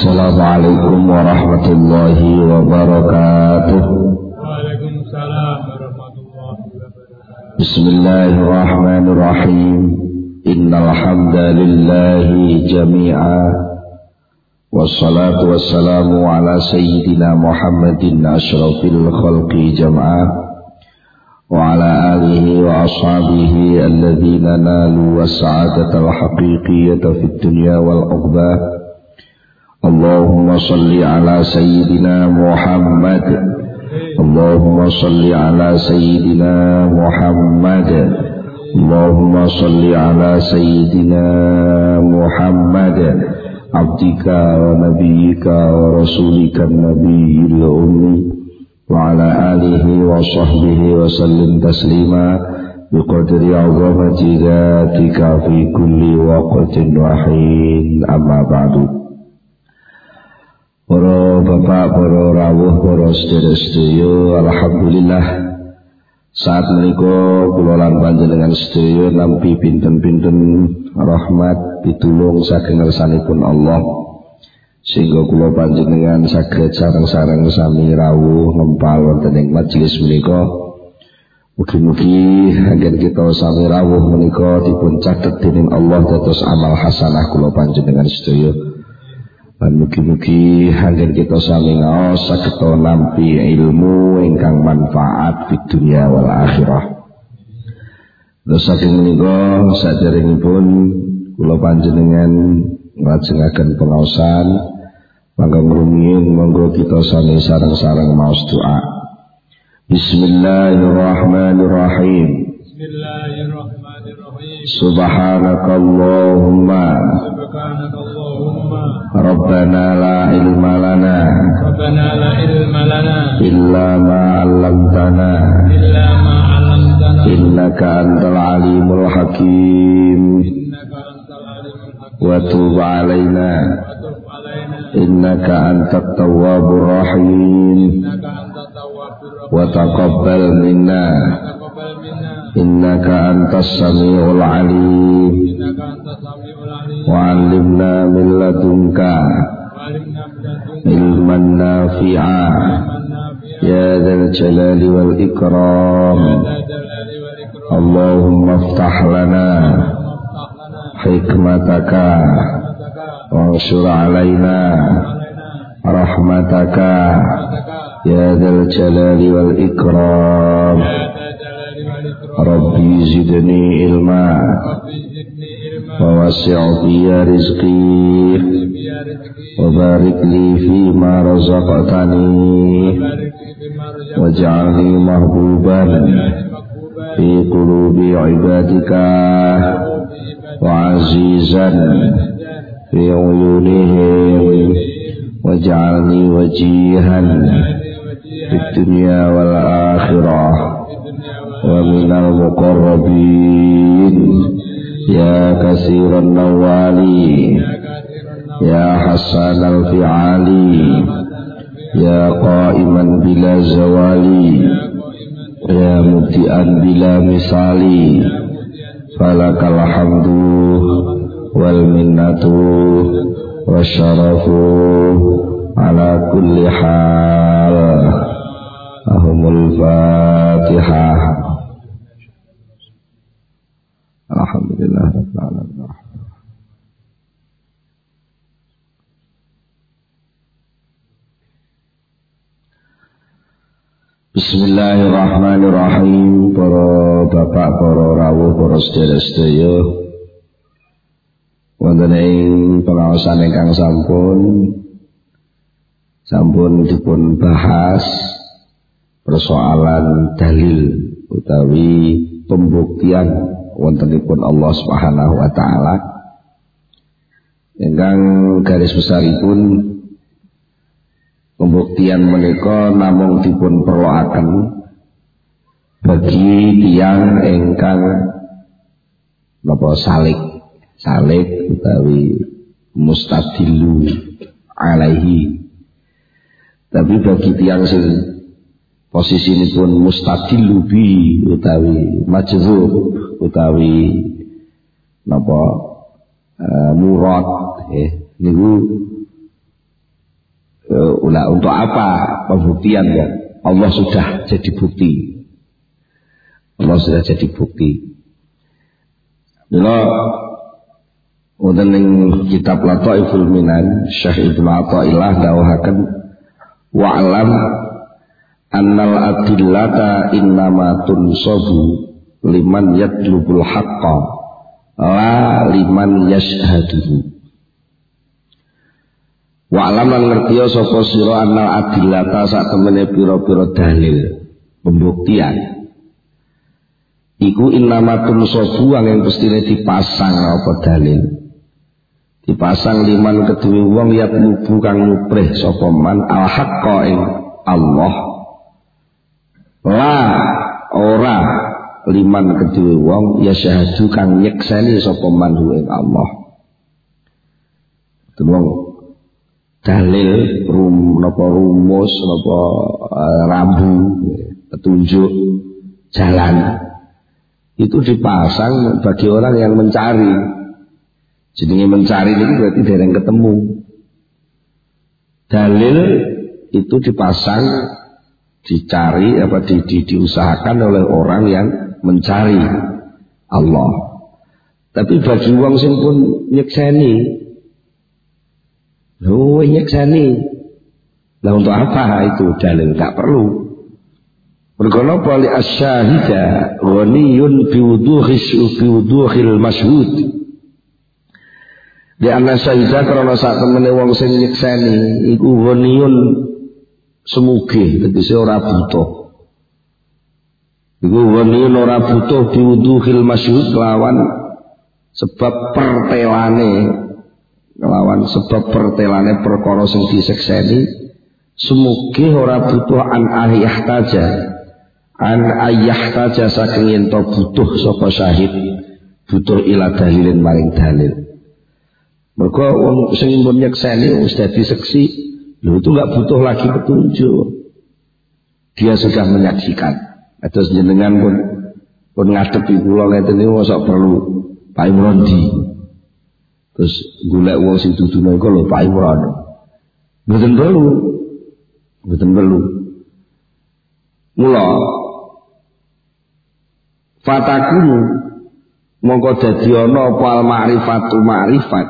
Assalamualaikum warahmatullahi wabarakatuh. Waalaikumsalam warahmatullahi wabarakatuh. Bismillahirrahmanirrahim. Innal hamdalillahi jami'a. Wassalatu wassalamu ala sayyidina Muhammadin asyrafil khalqi jam'a. Wa ala alihi wa ashabihi alladhina nalu was-sa'adatal haqiqiyyata fid dunya wal uqbah. Allahumma salli ala sayyidina Muhammad. Allahumma salli ala sayyidina Muhammad. Allahumma salli ala sayyidina Muhammad abdika wa nabiyyika wa rasulika nabiyil ummi wa ala alihi wa sahbihi wa sallim taslima biqadri 'azamati dzatika fi kulli waqtin wa hin. Amma ba'du. Para bapak, para rawuh, para sedherek-sedherek, alhamdulillah saat menika kula lan panjenengan sedherek nampi pinten-pinten rahmat pitulung saking ngersanipun Allah sehingga kula panjenengan saged sareng-sareng sami rawuh ngempal wonten ing majelis menika. Mugi-mugi anggen kita sami rawuh menika dipun catet dening Allah dados amal hasanah kula panjenengan sedherek. Dan mugi-mugi anggen kita sami ngaos saged nampi ilmu ingkang manfaat di dunia wal akhirah. Terus saking menika saderengipun kula panjenengan nglajengaken pengaosan mangga ngrumiyin monggo kita sami sareng-sareng maos doa. Bismillahirrahmanirrahim. Bismillahirrahmanirrahim. Subhanakallahumma Rabbana la ilma lana illa ma 'allamtana innaka antal alimul hakim wa tub 'alaina innaka antat tawwabur rahim wa taqabbal minna innaka antas samiul alim wa 'allimna min ladunka ilman nafi'a ya dzal jalali wal ikram. Allahumma iftah lana hikmataka wanshur 'alaina rahmataka ya dzal jalali wal ikram. Rabbi zidni ilma wa wasi' fi rizqi wa barik li fi ma razaqtani waj'alni mahbuban fi qulubi ibadika wa azizan fi uyunihim waj'alni wajihan fid dunya wal akhirah wa minal muqarrabin ya kasiran nawali ya hasanal fi'ali ya qa'iman bila zawali ya mubti'an bila misali falakal hamdu wal minnatu wasyarafu ala kulli hal. Ahumul Fatihah. Alhamdulillah rabbil alamin. Bismillahirrahmanirrahim. Para bapak, para rawuh, para sedherek-sedherek, wonten ing pengaosan ingkang sampun dipun bahas persoalan dalil utawi pembuktian wontenipun Allah Subhanahu wa taala ingkang garis besaripun pembuktian menika namung dipun perloaken bagi tiyang ingkang napa salik utawi mustadilu alaihi. Tapi bagi tiyang sing posisinipun mustadilu bi utawi majzub utawi napa murad niku Untuk apa pembuktian ya? Allah sudah jadi bukti. Allah sudah jadi bukti. Wonten ing kitab Lataiful Minan Syekh Ibnu Athaillah dawuhaken wa'lam annal adillata innama tunsabu liman yatlubul haqqa la liman yashhaduhu. Wa'lam lan ngertiya sapa sira annal adillata sak temene pira-pira dalil pembuktian iku innama tunsabu angin pestine dipasang apa dalil dipasang liman kedue wong yat nubu kang nuprih sapa man al haqqa ing Allah la ora liman kedue wong ya syahadu kang nyekseni sapa man ing Allah. Wong dalil rumus napa rambu petunjuk jalan itu dipasang bagi orang yang mencari. Jenenge mencari ini berarti dereng ketemu. Dalil itu dipasang, dicari diusahakan oleh orang yang mencari Allah. Tapi bagi wong sing pun nyekseni, nyekseni. Lah untuk apa itu dalil? Tak perlu. Mergo napa li asyahida ghaniyun biwuduhil masyhud. Di anna syahidah karena saat temene wong sing nyekseni iku ghaniyun semuge tegese ora butuh. Iku ghaniyun ora butuh biwuduhil masyhud lawan sebab pertelane perkara sing disekseni semuge ora butuh an ayahtaja saking yen to butuh sapa syahid butuh ila dalilin maring dalil. Mergo wong sing pun nyekseni wis dadi seksi, lho itu enggak butuh lagi petunjuk. Dia sudah menyaksikan. Terus jenengan pun ngadepi kula ngeten niku mosok perlu Pak Imron di. Terus golek wong sing dudune iku lho Pak Imron. Mboten perlu. Mula fatakunu mongko dadi ana apa al ma'rifatu ma'rifat.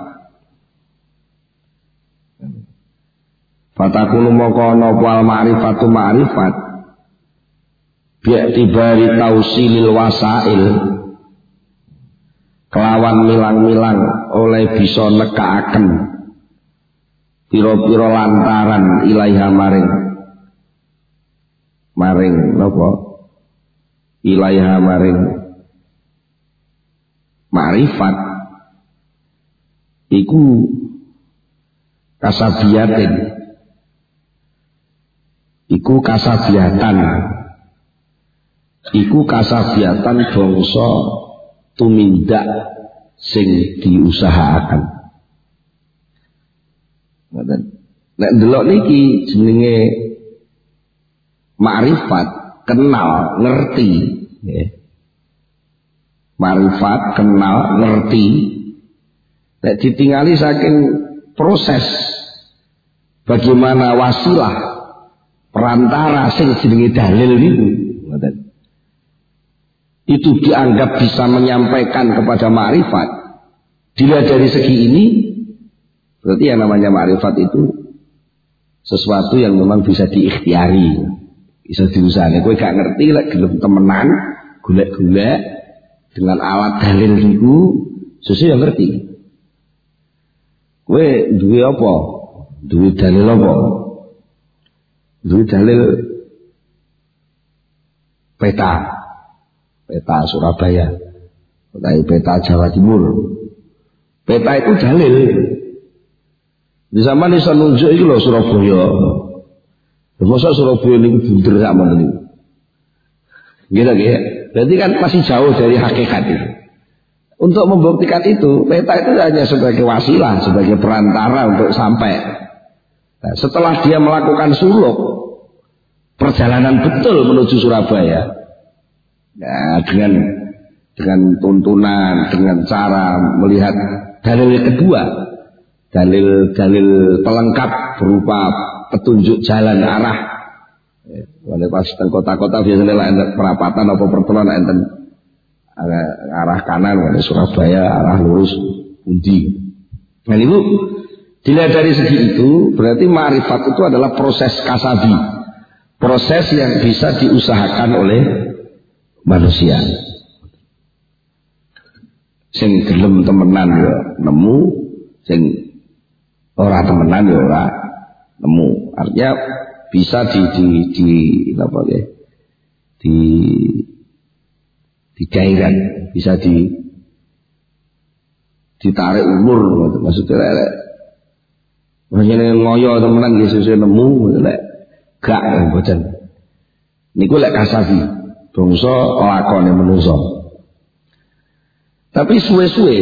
Fatakunu mongko ana apa al ma'rifatu ma'rifat. Bi'tibari tausilil wasail kelawan milang-milang oleh bisa nekaaken pira-pira lantaran ilaiha maring napa ilaiha maring ma'rifat iku kasabiatin iku kasabiatan bangsa tumindak sing diusahakan. Nek ndelok niki jenenge ma'rifat, kenal, ngerti, nggih. Ma'rifat, kenal, ngerti. Nek ditingali saking proses bagaimana wasilah perantara sing jenenge dalil niku, ngoten. Itu dianggap bisa menyampaikan kepada ma'rifat. Dilihat dari segi ini, berarti yang namanya ma'rifat itu sesuatu yang memang bisa diikhtiari, bisa diusahakan. Kowe gak ngerti lek gelem temenan, golek-golek dengan alat dalil niku, sesuatu yang ngerti. Kowe duwe apa? Duwe dalil apa? Duwe dalil peta Surabaya, peta Jawa Timur. Peta itu dalil. Di zaman iso nunjuk iki lho Surabaya. Masa Surabaya niku bunder sak men niku. Gitu. Berarti kan masih jauh dari hakikat itu. Untuk membuktikan itu, peta itu hanya sebagai wasilah, sebagai perantara untuk sampai. Nah, setelah dia melakukan suluk perjalanan betul menuju Surabaya. Nah, dengan tuntunan, dengan cara melihat dalil kedua, dalil pelengkap berupa petunjuk jalan arah. Wale pas teng kota-kota biasanya lah enten perapatan apa pertemuan enten arah kanan wale Surabaya arah lurus pundi. Nah itu dilihat dari segi itu berarti ma'rifat itu adalah proses kasabi, proses yang bisa diusahakan oleh manusia. Sing gelem temenan ya nemu, sing ora temenan ya ora nemu. Artinya bisa apa ya? Digairan, bisa ditarik ulur, maksudnya maksudnya ngoyo temenan nggih sesuk nemu lek gak mboten. Niku lek kasabi, bangsa lakone menungso. Tapi suwe-suwe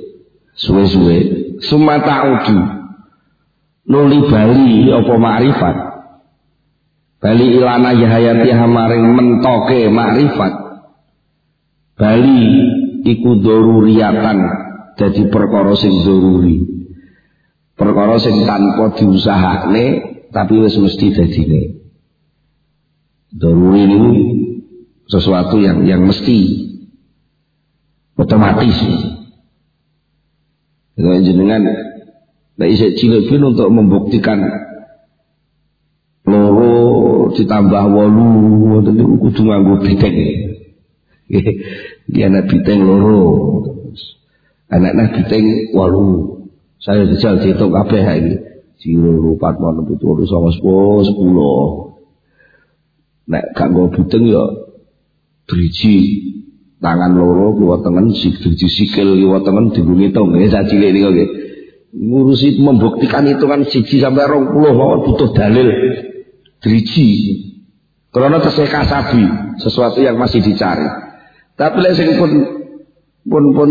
sumata'udu nuli bali apa makrifat bali ilana yahayati hamaring mentoke makrifat bali iku daruriyatan dadi perkara sing daruri, perkara sing tanpa diusahakne tapi wis mesti dadine. Daruri niku sesuatu yang mesti otomatis. Dengan jenengan nek isih cilik pun untuk membuktikan loro ditambah 8 ngoten niku kudu nganggo biteng. Dia anak biteng loro. Anak biteng 8. Saya dijal dihitung kabeh iki. 0 4 6 7 8 9 10. Nek gak nggo biteng ya driji tangan loro kiwa tengen driji sikil kiwa tengen dienggo ngitung nggih sak cilik niku nggih. Ngurusi membuktikan hitungan 1 sampai 20 mawon butuh dalil driji. Karena tesih kasabi, sesuatu yang masih dicari. Tapi lek sing pun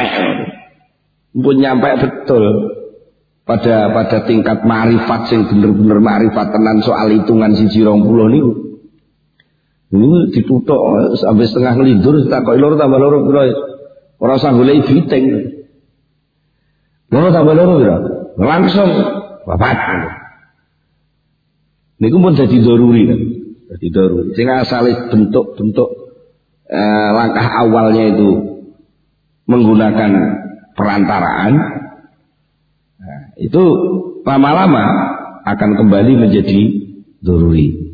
nyampe betul pada tingkat ma'rifat sing bener-bener ma'rifat tenan soal hitungan 1 20 niku. Ini dituthuk sampai setengah ngelindur takoki loro tambah loro pira. Ora usah goleki biteng. Loro tambah loro pira? Langsung 4. Niku pun dadi daruri kan. Dadi daruri. Sing asale bentuk-bentuk langkah awalnya itu menggunakan perantaraan, nah, itu lama-lama akan kembali menjadi daruri.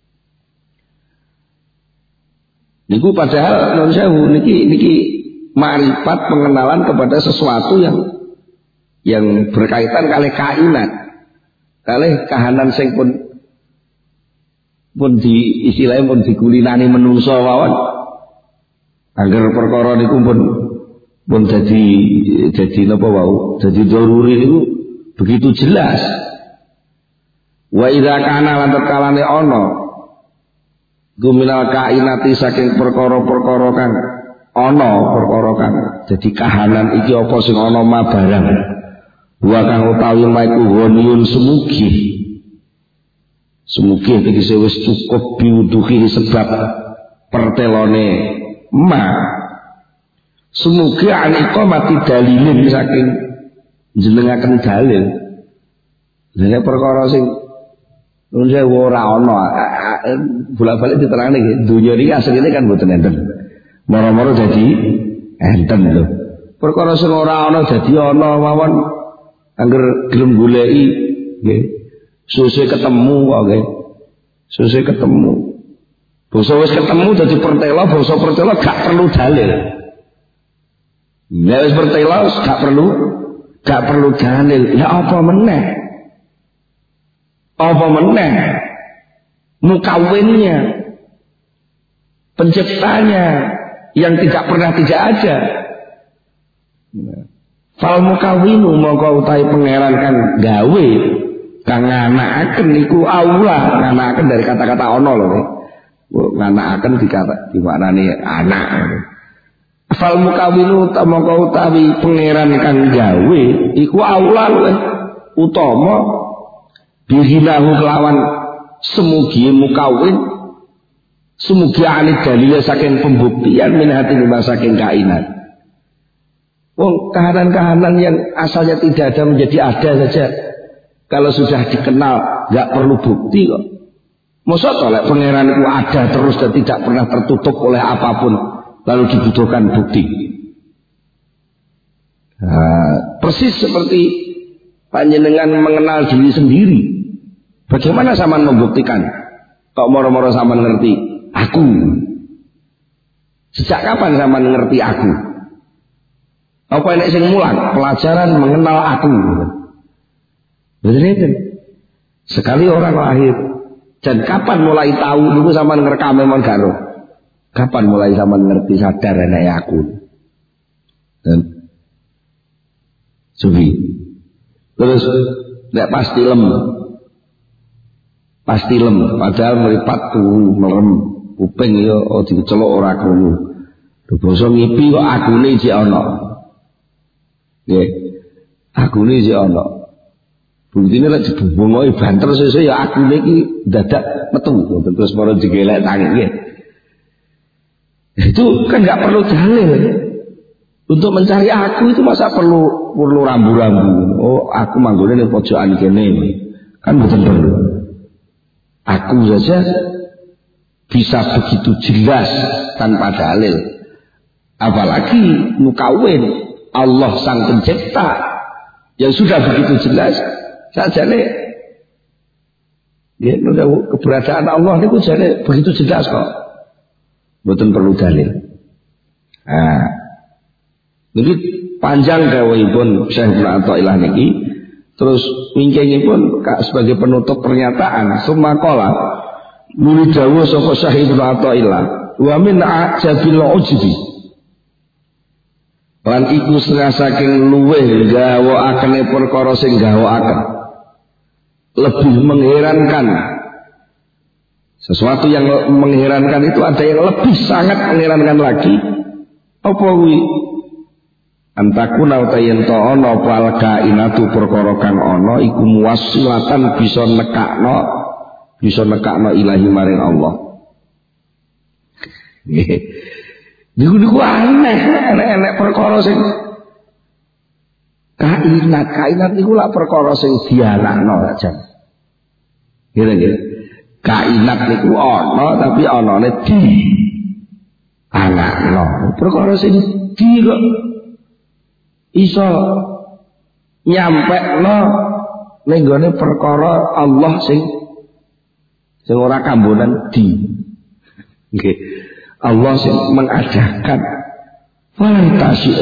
Niku padahal non sewu niki ma'rifat pengenalan kepada sesuatu yang berkaitan kali kainat, kali kahanan sing pun di istilahnya pun dikulinani menungso mawon. Agar perkara niku pun jadi napa wau, jadi daruri niku begitu jelas. Wa idza kana lan kalane ana guminal kainati saking perkara-perkara kang ana perkara kang dadi kahanan iki apa sing ana ma barang wa kang utawi maiku ghaniyun sumugi tegese wis cukup biuduhi sebab pertelone ma sumugi aniko mati dalilin saking jenengaken dalil dene perkara sing nun sewu ora ana bolak-balik diterangane iki donya iki asline kan mboten enten. Moro-moro dadi enten lho. Perkara sing ora ana dadi ana mawon angger gelem goleki nggih. Susah ketemu kok nggih. Susah ketemu. Basa wis ketemu dadi pertela, basa pertela gak perlu dalil. Nek wis pertela gak perlu dalil. Ya apa meneh? Apa meneh? Mukawinnya, penciptanya yang tidak pernah tidak ada. Fal mukawinu mongko utahe pangeran kang gawe kang nganakaken niku Allah, nganakaken dari kata-kata ana lho. Nganakaken dimaknani anak. Fal mukawinu mongko utahe pangeran kang gawe iku Allah utama bihinahu kelawan semugi mukawin semugi anit dalil saking pembuktian min hati lima saking kainat. Wong kahanan-kahanan yang asalnya tidak ada menjadi ada saja Kalau sudah dikenal nggak perlu bukti kok. Masa tolak pangeran itu ada terus dan tidak pernah tertutup oleh apapun lalu dibutuhkan bukti. Nah, persis seperti panjenengan mengenal diri sendiri. Bagaimana sampean membuktikan? Kok moro-moro sampean ngerti aku? Sejak kapan sampean ngerti aku? Apa enek sing mulang? Pelajaran mengenal aku. Betul. Sekali orang lahir dan kapan mulai tahu itu sampean ngerekam memang garo. Kapan mulai sampean ngerti sadar enek aku? Dan sufi. Terus nek pasti lem. Padahal meripat tuh merem kuping ya diceluk ora krungu. Basa ngipi kok akune isih ana. Nggih. Akune isih ana. Buntine lek dibungoi banter sesuk ya akune iki dadak metu terus para digelek tangi nggih. Itu kan enggak perlu dalil. Untuk mencari aku itu masa perlu rambu-rambu. Oh, aku manggone ning pojokan kene. Kan betul perlu. Aku saja bisa begitu jelas tanpa dalil. Apalagi mukawin Allah sang pencipta yang sudah begitu jelas. Sajane ya keberadaan Allah itu jane begitu jelas kok. Mboten perlu dalil. Nah, jadi panjang dawuhipun Syekh Ibnu Athaillah niki, terus wingkingipun sebagai penutup pernyataan summa qala nuli dawuh saka Syekh Ibnu Athaillah wa min ajabil ujbi lan iku setengah saking luweh gawakane perkara sing gawakaken lebih mengherankan. Sesuatu yang mengherankan itu ada yang lebih sangat mengherankan lagi. Apa kuwi? Antakuna utayen to ana pal kainatu perkara kang ana iku muwassilatan bisa nekakno ilahi maring Allah. Niku aneh perkara sing kainat niku lak perkara sing dianakno aja. Nggih. Kainat niku ana tapi anane di anakno. Perkara sing di kok iso nyampekno ning gone perkara Allah sing ora kambonan di. Nggih. Allah sing mengadakan walai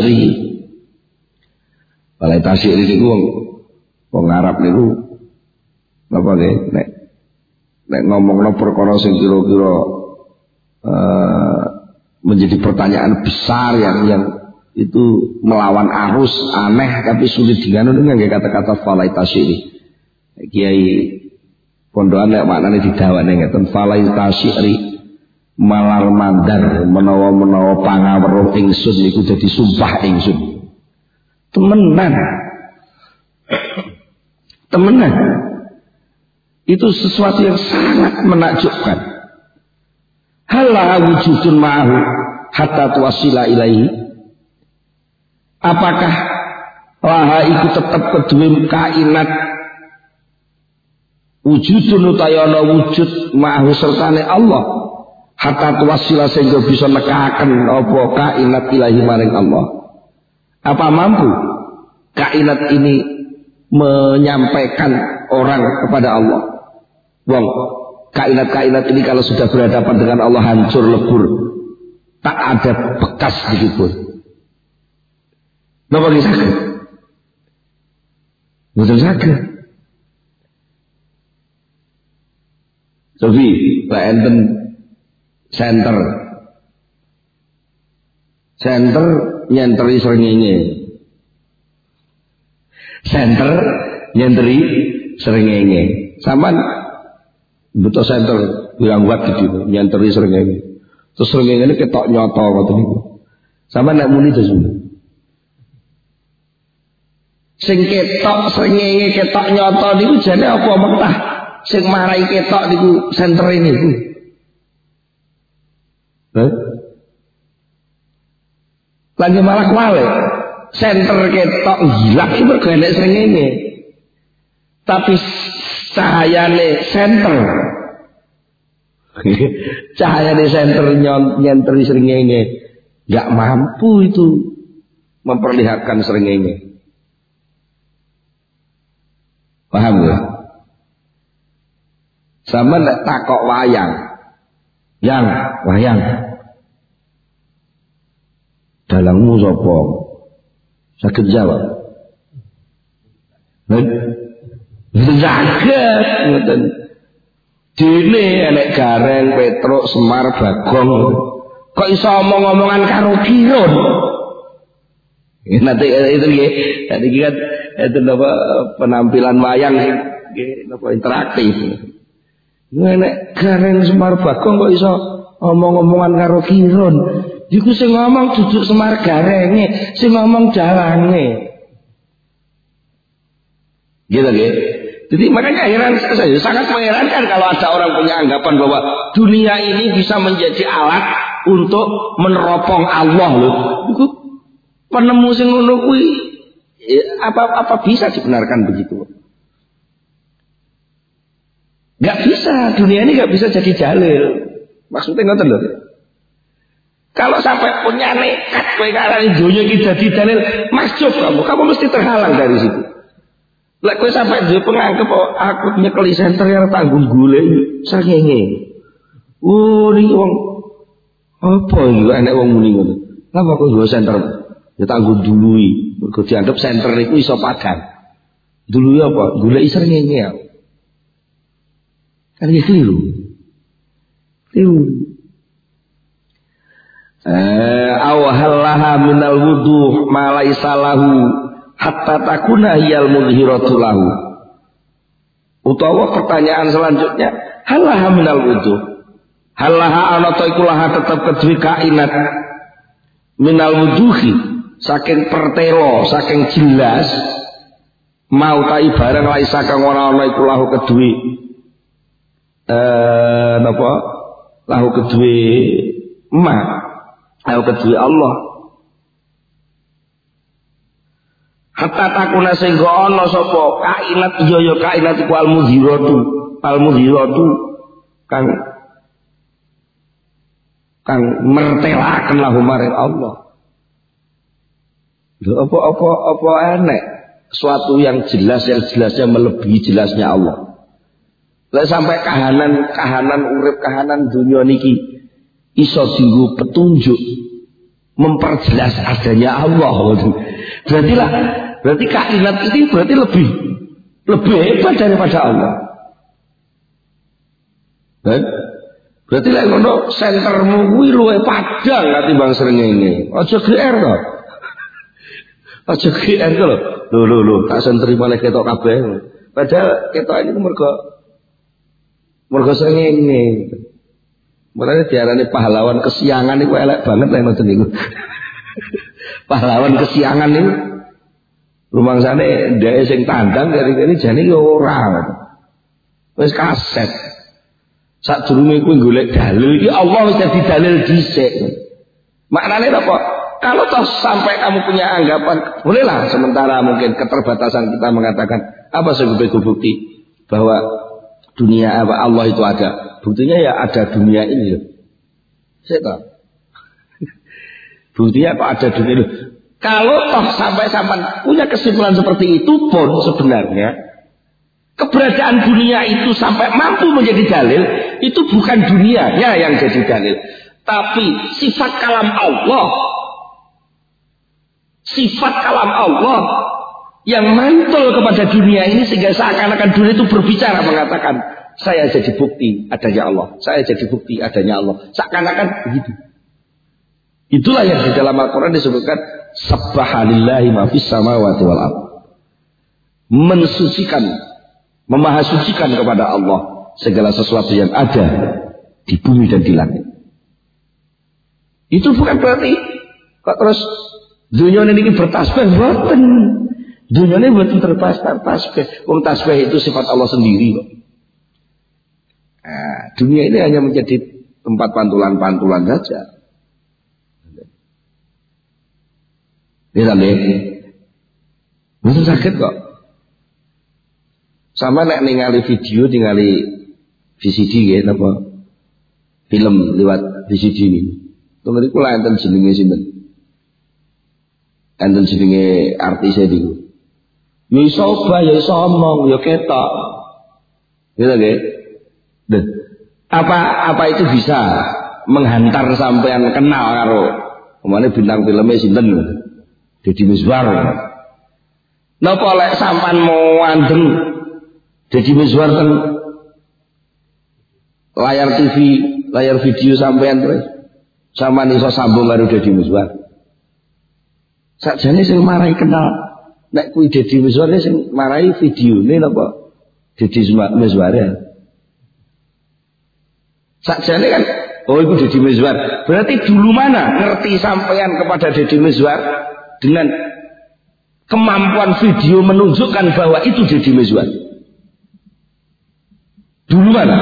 tasyiri niku wong Arab niku apa nggih nek ngomongno perkara sing kira-kira menjadi pertanyaan besar yang itu melawan arus aneh tapi sulit diganun nggih kata-kata falai tasyiri. Kiai pondokan nek maknane didawane ngeten falai tasyiri malar mandar menawa pangaweruh ingsun niku dadi sumpah ingsun. Temenan. Itu sesuatu yang sangat menakjubkan. Hala wujudun ma'ahu hatta tuwasila ilaihi. Apakah laha iku tetap kedue kainat wujudun utayana wujud ma'ahu sertane Allah hatta tuwasila sehingga bisa nekaken apa kainat ilahi maring Allah. Apa mampu kainat ini menyampaikan orang kepada Allah? Wong, kainat-kainat ini kalau sudah berhadapan dengan Allah hancur lebur, tak ada bekas sedikit pun. Napa nggih saged? Mboten saged. Sofi, lek enten center nyenteri srengenge. Center nyenteri srengenge. Sampeyan butuh center bilang buat gitu nyenteri srengenge. Terus srengenge ini ketok nyoto ngoten niku. Sampeyan nek muni terus. Sing ketok srengenge ketok nyoto niku jane apa mentah? Sing marai ketok niku center ini niku. Lagi malah kuale center ketok hilang itu mergo enek srengenge. Tapi cahayane senter. Cahayane senter nyenteri srengenge enggak mampu itu memperlihatkan srengenge. Paham ya? Sama nek takok wayang. Wayang. Dalangmu sapa? Saged jawab. Saged ngoten. Dene enek Gareng, Petruk, Semar, Bagong. Kok iso omong-omongan karo Kirun? Nanti itu nggih. Tadi kan itu apa penampilan wayang nggih napa interaktif. Nek Gareng, Semar, Bagong kok iso omong-omongan karo Kirun? Iku sing ngomong duduk Semar Garenge, sing ngomong dalange. Gitu nggih. Jadi makanya saya sangat mengherankan kalau ada orang punya anggapan bahwa dunia ini bisa menjadi alat untuk meneropong Allah loh. Itu penemu sing ngono kuwi apa bisa dibenarkan begitu? Gak bisa, dunia ini gak bisa jadi dalil. Maksudnya ngoten lho. Kalau sampai punya nekat kowe ngarani dunia iki dadi dalil, masjub kamu mesti terhalang dari situ. Lek kowe sampai duwe penganggep aku nyekeli senter yang tanggung golek srengenge. Oh iki wong apa iki enek wong muni ngono. Lha kok duwe senter ya tanggung dului. Mergo dianggap senter iku iso padang. Dului apa? Golek srengenge ya. Kan iki keliru. Awhalaha minal wuduh ma laisa lahu hatta takuna hiyal mudhiratu lahu. Utawa pertanyaan selanjutnya, halaha minal wuduh. Halaha ana ta iku laha tetep kedue kainat minal wuduhi saking pertelo, saking jelas mau ta barang laisa kang ora ana iku lahu kedue napa? Lahu kedue lahu kedue Allah. Hatta takuna sehingga ana sapa kainat ya kainat iku al-mudhiratu kang mertelaken lahu maring Allah. Lho apa enek suatu yang jelasnya melebihi jelasnya Allah. Lah sampai kahanan urip kahanan dunia niki iso dienggo petunjuk memperjelas adanya Allah. Berarti kainat ini berarti lebih hebat daripada Allah. Berarti lek ngono sentermu kuwi luwih padang katimbang srengenge. Aja GR to. Aja GR to lho. Lho, tak senteri malah ketok kabeh. Padahal ketok ini mergo srengenge. Mulane diarani pahlawan kesiangan iku elek banget lek ngoten niku. Pahlawan kesiangan niku rumangsane ndeke sing tandang keri-keri jane ya ora. Wis kaset. Sadurunge kuwi golek dalil iki Allah wis dadi dalil dhisik. Maknane apa? Kalau toh sampai kamu punya anggapan, bolehlah sementara mungkin keterbatasan kita mengatakan apa sebagai bukti bahwa dunia apa Allah itu ada. Buktinya ya ada dunia ini loh. Saya tahu. Buktinya kok ada dunia ini. Kalau toh sampai punya kesimpulan seperti itu pun sebenarnya keberadaan dunia itu sampai mampu menjadi dalil, itu bukan dunianya yang jadi dalil, tapi sifat kalam Allah. Sifat kalam Allah yang mantul kepada dunia ini sehingga seakan-akan dunia itu berbicara mengatakan saya jadi bukti adanya Allah, saya jadi bukti adanya Allah, seakan-akan begitu. Itulah yang di dalam Al-Quran disebutkan Subhanallahi ma fis samawati wal ardh. Mensucikan, memahasucikan kepada Allah segala sesuatu yang ada di bumi dan di langit. Itu bukan berarti kok terus dunia ini bertasbih, mboten. Dunia ini mboten bertasbih. Wong tasbih itu sifat Allah sendiri kok. Nah, dunia ini hanya menjadi tempat pantulan-pantulan saja. Ini tadi, betul sakit kok. Sama nek ningali video ningali VCD nggih napa? Film lewat VCD ini. Kemudian kula enten jenenge sinten? Enten jenenge artis niku. Ya iso obah, ya iso omong, ya ketok. Gitu nggih. Apa itu bisa menghantar sampean kenal karo umane bintang filmnya sinten? Deddy Mizwar. Napa lek sampean mau andeng Deddy Mizwar ten layar TV, layar video sampean terus sampean iso sambung karo Deddy Mizwar. Sakjane sing marai kenal nek kuwi Deddy Mizwar sing marai videone napa Deddy Mizwar ya. Sakjane kan oh itu Deddy Mizwar. Berarti dulu mana ngerti sampean kepada Deddy Mizwar dengan kemampuan video menunjukkan bahwa itu Deddy Mizwar. Dulu mana?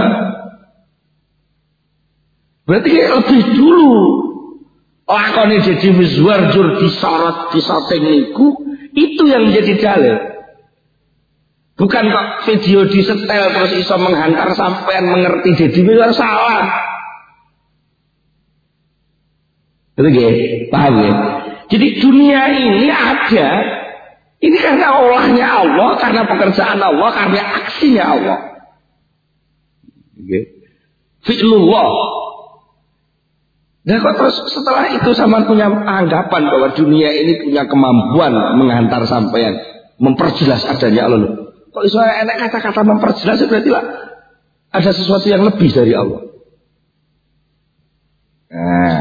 Berarti lebih dulu lakone Deddy Mizwar jur disorot disoting niku itu yang menjadi dalil. Bukan kok video disetel terus iso menghantar sampean mengerti Deddy Mizwar, salah. Betul, paham ya? Jadi dunia ini ada, ini karena olahnya Allah, karena pekerjaan Allah, karena aksinya Allah. Fi'lullah. Nah kok terus setelah itu sama punya anggapan bahwa dunia ini punya kemampuan menghantar sampean, memperjelas adanya Allah. Kok iso enak kata-kata memperjelas, berarti lah ada sesuatu yang lebih dari Allah. Nah,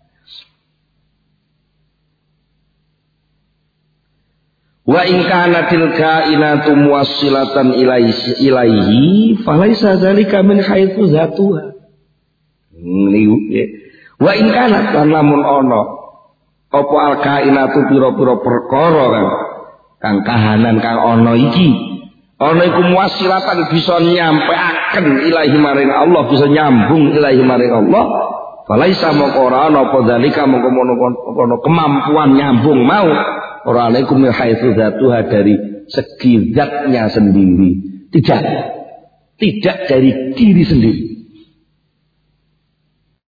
wa in kana tilka inatu muwassilatan ilaihi falaisa dzalika min haitsu zatuha. Wa in kana lamun ana apa al kainatu pira-pira perkara kang kahanan kang ana iki ana iku muwassilatan bisa nyampeaken ilahi maring Allah, bisa nyambung ilahi maring Allah, falaisa moko ora ana apa dzalika moko ono kemampuan nyambung mau ora alaikum min haitsu zatuha dari segi zatnya sendiri, tidak dari diri sendiri.